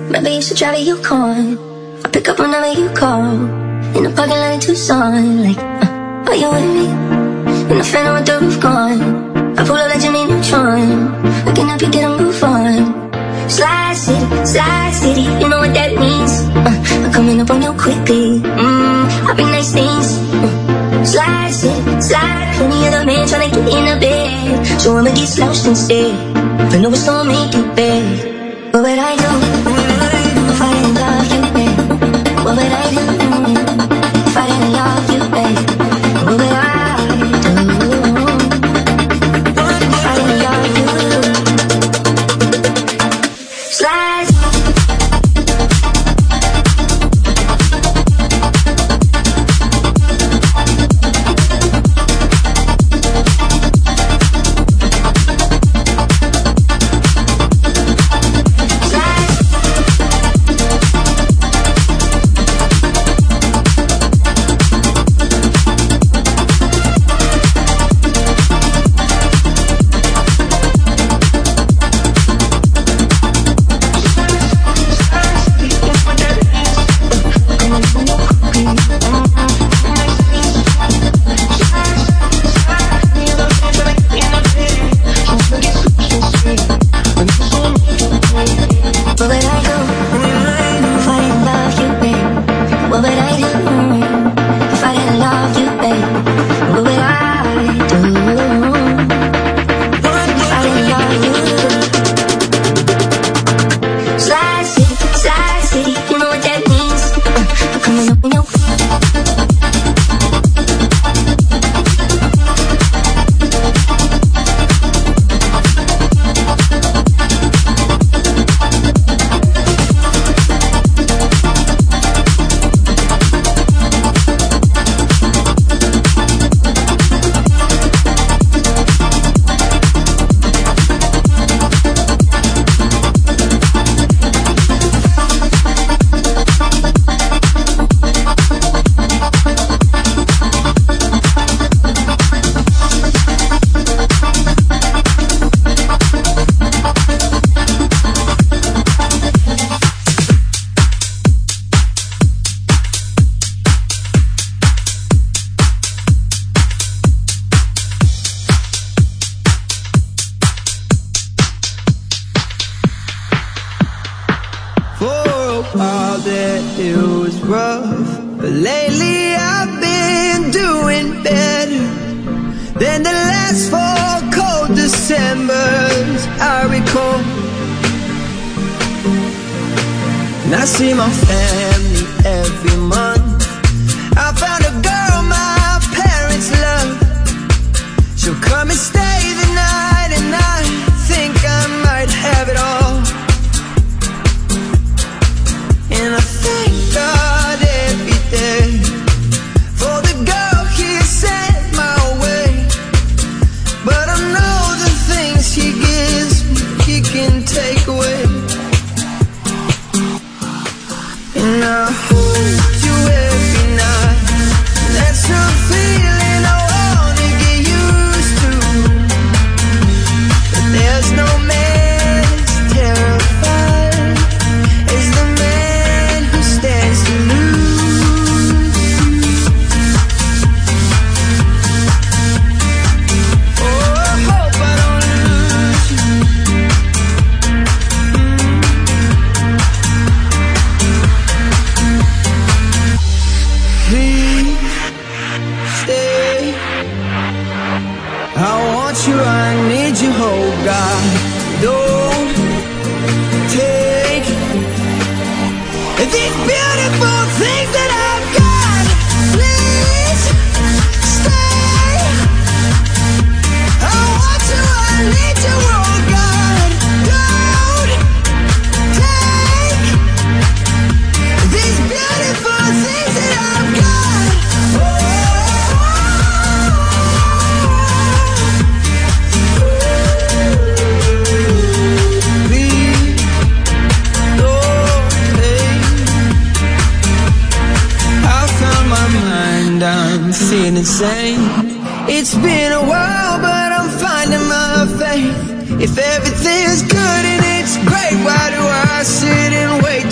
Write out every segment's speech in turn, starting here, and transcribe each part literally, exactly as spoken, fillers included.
Maybe you should drive a Yukon. I'll pick up whenever you call. In the parking lot in Tucson. Like, uh, are you with me? In the phantom with the roof gone. I pull up like Jimmy Neutron. I can help you get a move on. Slide City, Slide City, you know what that means. uh, I'm coming up on you quickly. Mmm, I bring nice things. uh, Slide City, Slide. Plenty of the man tryna get in the bed, so I'ma get slouched instead. I know it's gonna make you bad. What would I do if I didn't love you, babe? What would I do if I didn't love you, babe? What would I do if I didn't love you? Slide. It's been a while, but I'm finding my faith. If everything's good and it's great, why do I sit and wait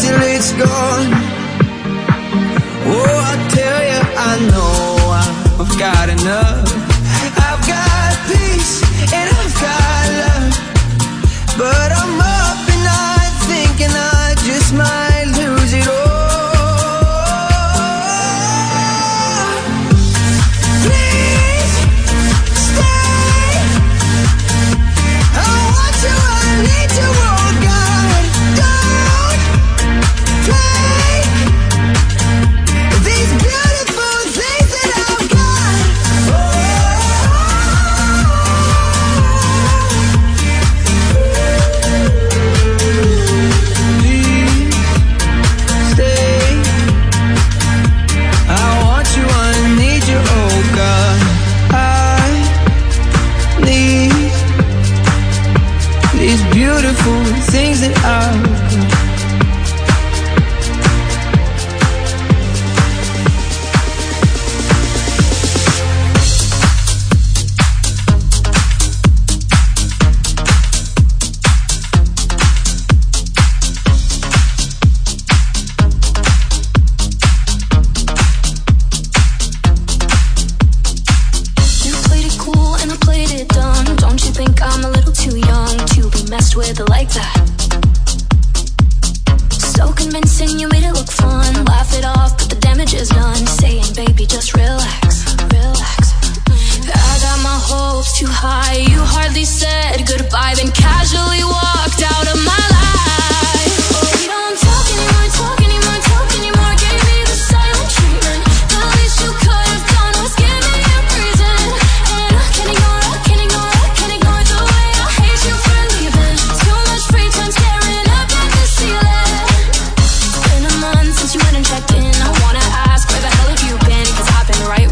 saying you made it look fun. Laugh it off, but the damage is done. Saying, baby, just relax, relax. I got my hopes too high. You hardly said goodbye, then casually walked out of my life. Oh, we don't talk anymore, talk anymore, talk anymore. Gave me the silent treatment. The least you could have done was give me a reason. And I can't ignore, I can't ignore, I can't ignore the way I hate you for leaving. Too much free time staring up at the ceiling. It's been a month since you went and checked in. I wanna ask, where the hell have you been? Cause I've been right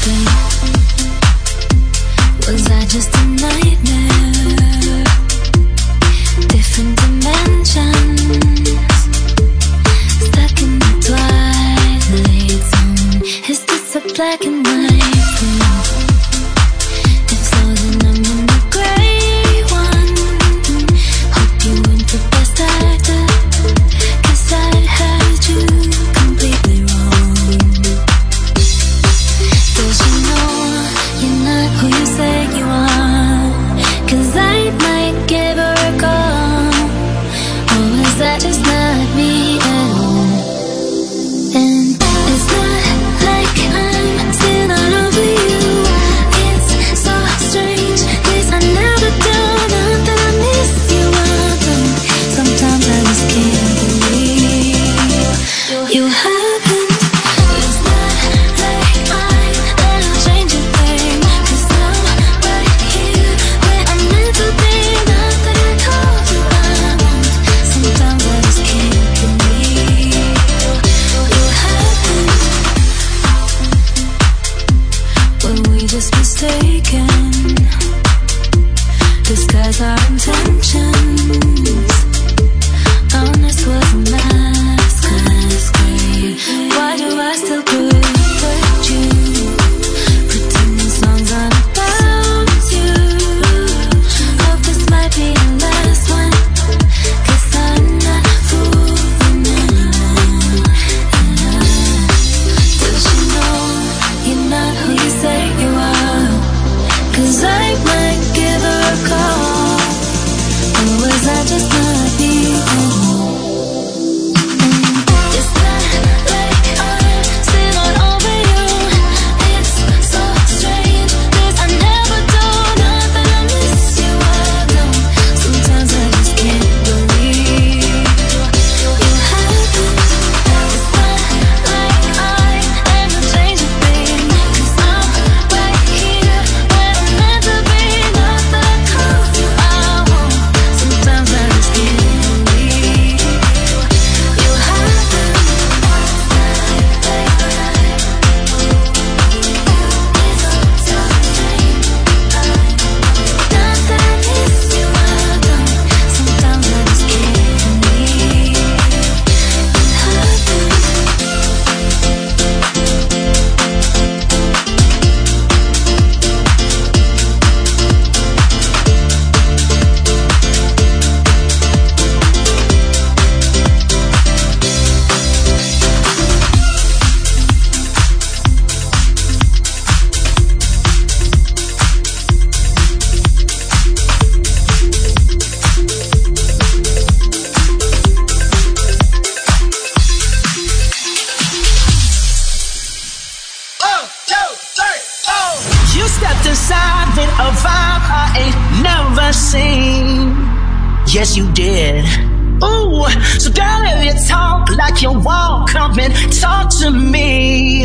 Yes, you did. Ooh, so girl, if you talk like you walk, come and talk to me.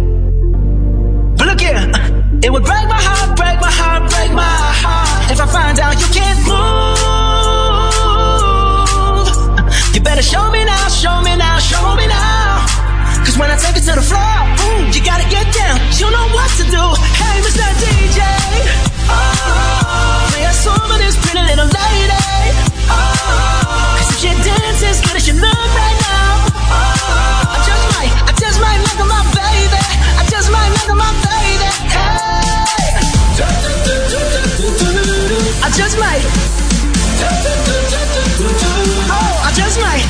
But look here, it would break my heart, break my heart, break my heart if I find out you can't move. You better show me now, show me now, show me now. Cause when I take it to the floor, ooh, you gotta get down, you know what to do. Hey, Mister D J, oh, play a song for this pretty little lady. Oh, cause if she dances good as you look right now, oh, I just might, I just might look at my baby. I just might look at my baby. Hey, I just might. Oh, I just might.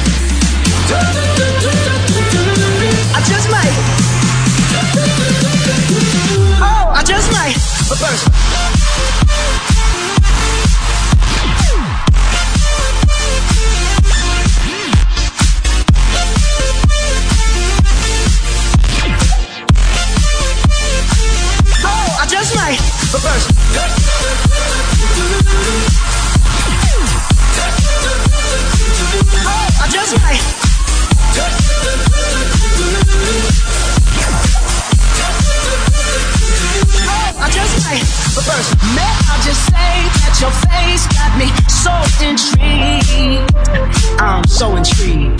I just might. Oh, I just might. But first, oh, I just might. But first, oh, I just might. I just might, but first, may I just say that your face got me so intrigued. I'm so intrigued.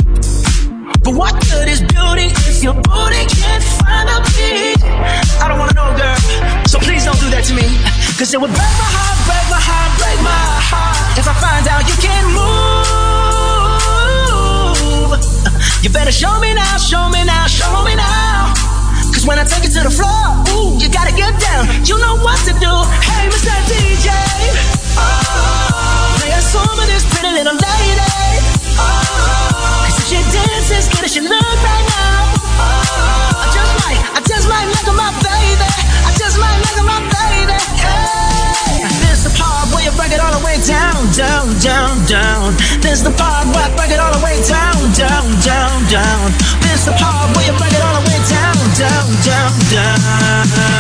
But what good is beauty if your booty can't find a beat? I don't wanna know, girl. Cause it would break my heart, break my heart, break my heart if I find out you can't move. You better show me now, show me now, show me now. Cause when I take it to the floor, ooh, you gotta get down. You know what to do. Hey, Mister D J, oh, play a song for this pretty little lady. Oh, cause if she dances, get her, she look right now. Oh, I just might, I just might look at my baby. I just might look at my baby. Hey, this the part where you break it all the way down, down, down, down. This the part where I break it all the way down, down, down, down. This the part where you break it all the way down, down, down, down.